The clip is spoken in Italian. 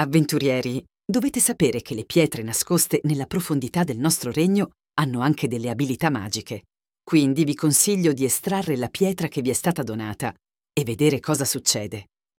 Avventurieri, dovete sapere che le pietre nascoste nella profondità del nostro regno hanno anche delle abilità magiche. Quindi vi consiglio di estrarre la pietra che vi è stata donata e vedere cosa succede.